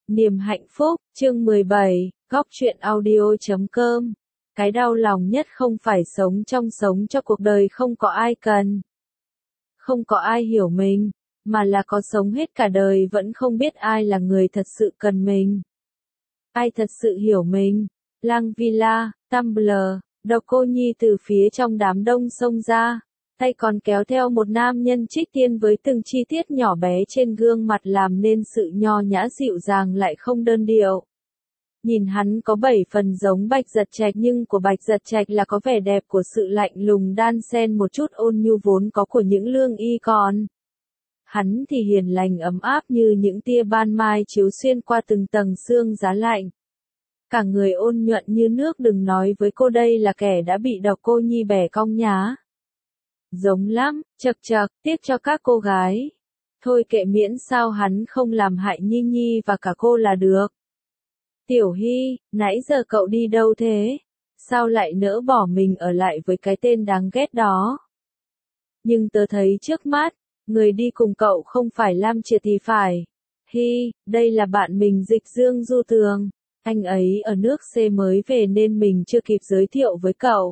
Niềm hạnh phúc, chương 17, góc truyện audio.com. Cái đau lòng nhất không phải sống cho cuộc đời không có ai cần, không có ai hiểu mình, mà là có sống hết cả đời vẫn không biết ai là người thật sự cần mình. Ai thật sự hiểu mình. Lang Villa, Tumblr, Độc Cô Nhi từ phía trong đám đông xông ra, tay còn kéo theo một nam nhân trích tiên với từng chi tiết nhỏ bé trên gương mặt làm nên sự nho nhã dịu dàng lại không đơn điệu. Nhìn hắn có 7 phần giống Bạch Giật Trạch nhưng của Bạch Giật Trạch là có vẻ đẹp của sự lạnh lùng đan xen một chút ôn nhu vốn có của những lương y còn. Hắn thì hiền lành ấm áp như những tia ban mai chiếu xuyên qua từng tầng sương giá lạnh. Cả người ôn nhuận như nước, đừng nói với cô đây là kẻ đã bị Độc Cô Nhi bẻ cong nhá. Giống lắm, chậc chậc, tiếc cho các cô gái. Thôi kệ miễn sao hắn không làm hại Nhi Nhi và cả cô là được. Tiểu Hy, nãy giờ cậu đi đâu thế? Sao lại nỡ bỏ mình ở lại với cái tên đáng ghét đó? Nhưng tớ thấy trước mắt, người đi cùng cậu không phải Lam Triệt thì phải. Hy, đây là bạn mình Dịch Dương Du Tường. Anh ấy ở nước C mới về nên mình chưa kịp giới thiệu với cậu.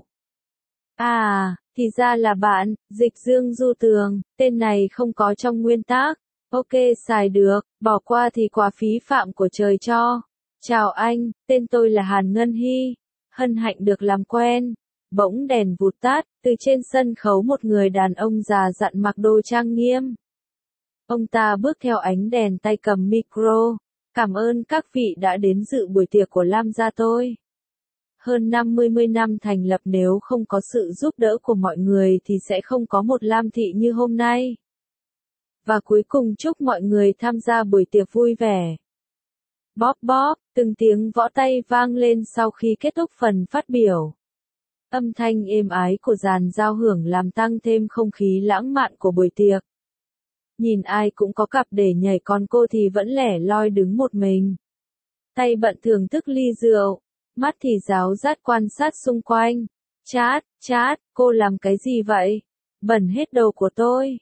À, thì ra là bạn, Dịch Dương Du Tường, tên này không có trong nguyên tắc. Ok, xài được, bỏ qua thì quá phí phạm của trời cho. Chào anh, tên tôi là Hàn Ngân Hy. Hân hạnh được làm quen. Bỗng đèn vụt tắt, từ trên sân khấu một người đàn ông già dặn mặc đồ trang nghiêm. Ông ta bước theo ánh đèn, tay cầm micro. Cảm ơn các vị đã đến dự buổi tiệc của Lam gia tôi. Hơn 50 năm thành lập, nếu không có sự giúp đỡ của mọi người thì sẽ không có một Lam thị như hôm nay. Và cuối cùng chúc mọi người tham gia buổi tiệc vui vẻ. Bóp bóp, từng tiếng võ tay vang lên sau khi kết thúc phần phát biểu. Âm thanh êm ái của dàn giao hưởng làm tăng thêm không khí lãng mạn của buổi tiệc. Nhìn ai cũng có cặp để nhảy, còn cô thì vẫn lẻ loi đứng một mình. Tay bận thưởng thức ly rượu, mắt thì ráo rát quan sát xung quanh. Chát, cô làm cái gì vậy? Bẩn hết đầu của tôi.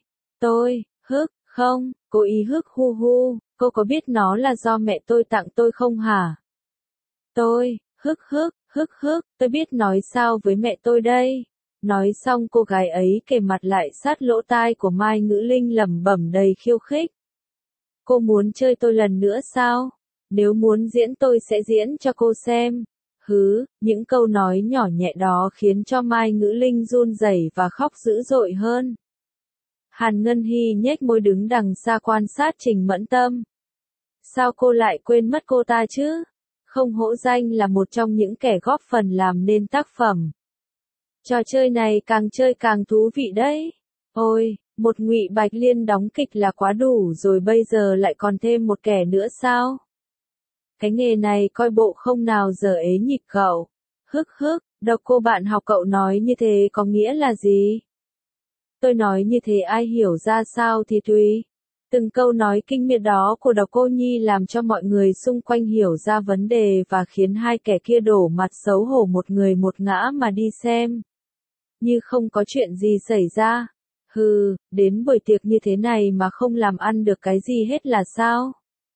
Không, cô ý hức hu, cô có biết nó là do mẹ tôi tặng tôi không hả? Tôi biết nói sao với mẹ tôi đây. Nói xong cô gái ấy kề mặt lại sát lỗ tai của Mai Ngữ Linh lẩm bẩm đầy khiêu khích. Cô muốn chơi tôi lần nữa sao? Nếu muốn diễn tôi sẽ diễn cho cô xem. Những câu nói nhỏ nhẹ đó khiến cho Mai Ngữ Linh run rẩy và khóc dữ dội hơn. Hàn Ngân Hy nhếch môi đứng đằng xa quan sát Trình Mẫn Tâm. Sao cô lại quên mất cô ta chứ? Không hổ danh là một trong những kẻ góp phần làm nên tác phẩm. Trò chơi này càng chơi càng thú vị đấy. Ôi, một Ngụy Bạch Liên đóng kịch là quá đủ rồi, bây giờ lại còn thêm một kẻ nữa sao? Cái nghề này coi bộ không nào giờ ế nhịp cậu. Độc Cô bạn học cậu nói như thế có nghĩa là gì? Tôi nói như thế ai hiểu ra sao thì tùy. Từng câu nói kinh miệt đó của Độc Cô Nhi làm cho mọi người xung quanh hiểu ra vấn đề và khiến hai kẻ kia đổ mặt xấu hổ một người một ngã mà đi xem. Như không có chuyện gì xảy ra. Đến buổi tiệc như thế này mà không làm ăn được cái gì hết là sao?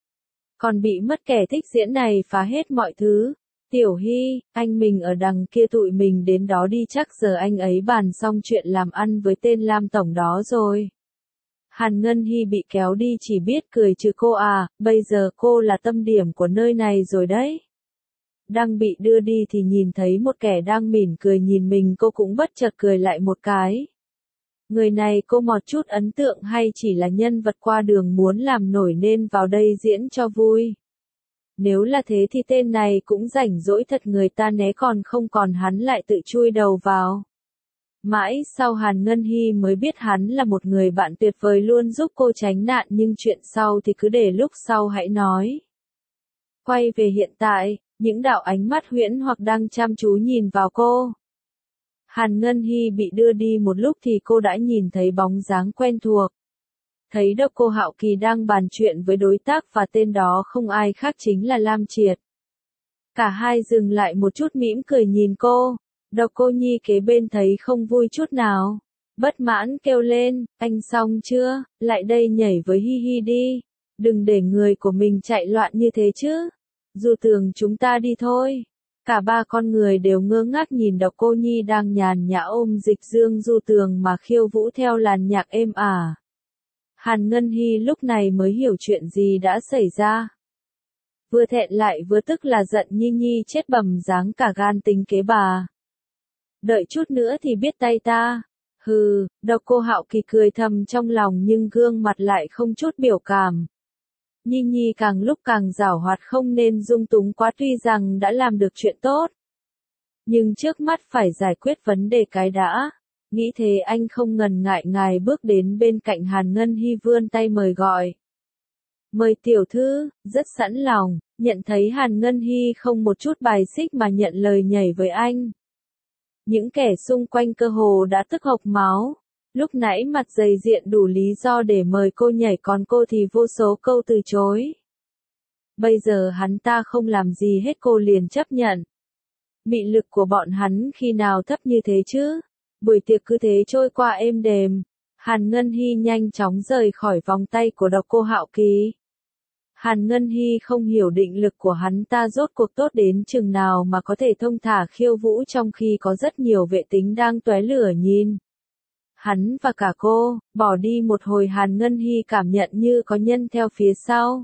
Còn bị mất kẻ thích diễn này phá hết mọi thứ. Tiểu Hy, anh mình ở đằng kia tụi mình đến đó đi, chắc giờ anh ấy bàn xong chuyện làm ăn với tên Lam tổng đó rồi. Hàn Ngân Hy bị kéo đi chỉ biết cười trừ cô à, bây giờ cô là tâm điểm của nơi này rồi đấy. Đang bị đưa đi thì nhìn thấy một kẻ đang mỉm cười nhìn mình, cô cũng bất chợt cười lại một cái. Người này cô một chút ấn tượng hay chỉ là nhân vật qua đường muốn làm nổi nên vào đây diễn cho vui? Nếu là thế thì tên này cũng rảnh rỗi thật, người ta né còn không còn hắn lại tự chui đầu vào. Mãi sau Hàn Ngân Hy mới biết hắn là một người bạn tuyệt vời luôn giúp cô tránh nạn, nhưng chuyện sau thì cứ để lúc sau hãy nói. Quay về hiện tại, những đạo ánh mắt huyễn hoặc đang chăm chú nhìn vào cô. Hàn Ngân Hy bị đưa đi một lúc thì cô đã nhìn thấy bóng dáng quen thuộc. Thấy Độc Cô Hạo Kỳ đang bàn chuyện với đối tác và tên đó không ai khác chính là Lam Triệt. Cả hai dừng lại một chút mỉm cười nhìn cô. Độc Cô Nhi kế bên thấy không vui chút nào. Bất mãn kêu lên, anh xong chưa, lại đây nhảy với Hi Hi đi. Đừng để người của mình chạy loạn như thế chứ. Du Tường chúng ta đi thôi. Cả ba con người đều ngơ ngác nhìn Độc Cô Nhi đang nhàn nhã ôm Dịch Dương Du Tường mà khiêu vũ theo làn nhạc êm ả. Hàn Ngân Hy lúc này mới hiểu chuyện gì đã xảy ra. Vừa thẹn lại vừa tức là giận Nhi Nhi chết bầm dáng cả gan tính kế bà. Đợi chút nữa thì biết tay ta. Hừ, Độc Cô Hạo Kỳ cười thầm trong lòng nhưng gương mặt lại không chút biểu cảm. Nhi Nhi càng lúc càng giảo hoạt không nên dung túng quá tuy rằng đã làm được chuyện tốt. Nhưng trước mắt phải giải quyết vấn đề cái đã. Nghĩ thế anh không ngần ngại ngài bước đến bên cạnh Hàn Ngân Hy vươn tay mời gọi. Mời tiểu thư, rất sẵn lòng, nhận thấy Hàn Ngân Hy không một chút bài xích mà nhận lời nhảy với anh. Những kẻ xung quanh cơ hồ đã tức hộc máu. Lúc nãy mặt dày diện đủ lý do để mời cô nhảy còn cô thì vô số câu từ chối. Bây giờ hắn ta không làm gì hết cô liền chấp nhận. Mị lực của bọn hắn khi nào thấp như thế chứ? Buổi tiệc cứ thế trôi qua êm đềm. Hàn Ngân Hy nhanh chóng rời khỏi vòng tay của Độc Cô Hạo Kỳ. Hàn Ngân Hy không hiểu định lực của hắn ta rốt cuộc tốt đến chừng nào mà có thể thông thả khiêu vũ trong khi có rất nhiều vệ tính đang tóe lửa nhìn. Hắn và cả cô, bỏ đi một hồi Hàn Ngân Hy cảm nhận như có nhân theo phía sau.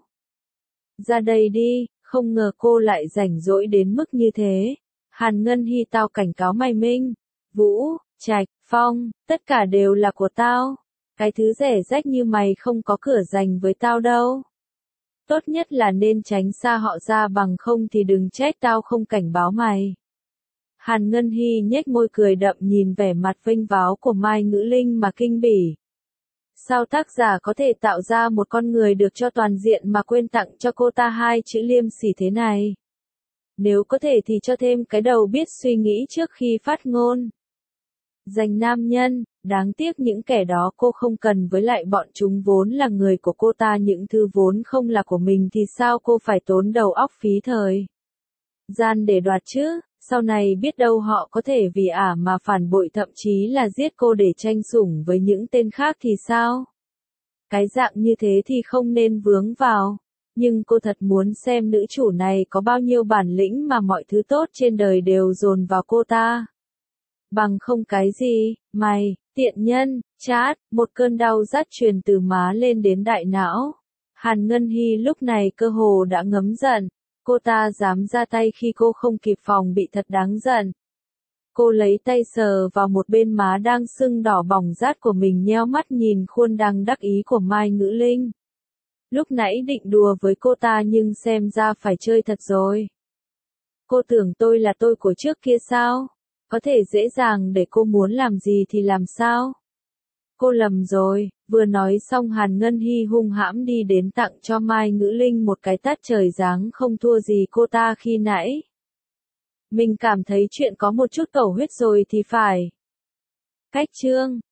Ra đây đi, không ngờ cô lại rảnh rỗi đến mức như thế. Hàn Ngân Hy tao cảnh cáo mày Minh, Vũ, Trạch, Phong, tất cả đều là của tao. Cái thứ rẻ rách như mày không có cửa dành với tao đâu. Tốt nhất là nên tránh xa họ ra bằng không thì đừng trách tao không cảnh báo mày. Hàn Ngân Hy nhếch môi cười đậm nhìn vẻ mặt vênh váo của Mai Ngữ Linh mà kinh bỉ. Sao tác giả có thể tạo ra một con người được cho toàn diện mà quên tặng cho cô ta hai chữ liêm sỉ thế này? Nếu có thể thì cho thêm cái đầu biết suy nghĩ trước khi phát ngôn. Dành nam nhân, đáng tiếc những kẻ đó cô không cần với lại bọn chúng vốn là người của cô ta những thứ vốn không là của mình thì sao cô phải tốn đầu óc phí thời gian để đoạt chứ, sau này biết đâu họ có thể vì ả mà phản bội thậm chí là giết cô để tranh sủng với những tên khác thì sao? Cái dạng như thế thì không nên vướng vào. Nhưng cô thật muốn xem nữ chủ này có bao nhiêu bản lĩnh mà mọi thứ tốt trên đời đều dồn vào cô ta. Bằng không cái gì, mày, tiện nhân, chát, một cơn đau rát truyền từ má lên đến đại não. Hàn Ngân Hy lúc này cơ hồ đã ngấm giận, cô ta dám ra tay khi cô không kịp phòng bị thật đáng giận. Cô lấy tay sờ vào một bên má đang sưng đỏ bỏng rát của mình nheo mắt nhìn khuôn đang đắc ý của Mai Ngữ Linh. Lúc nãy định đùa với cô ta nhưng xem ra phải chơi thật rồi. Cô tưởng tôi là tôi của trước kia sao? Có thể dễ dàng để cô muốn làm gì thì làm sao? Cô lầm rồi, vừa nói xong Hàn Ngân Hy hung hãm đi đến tặng cho Mai Ngữ Linh một cái tát trời giáng không thua gì cô ta khi nãy. Mình cảm thấy chuyện có một chút cầu huyết rồi thì phải. Cách chương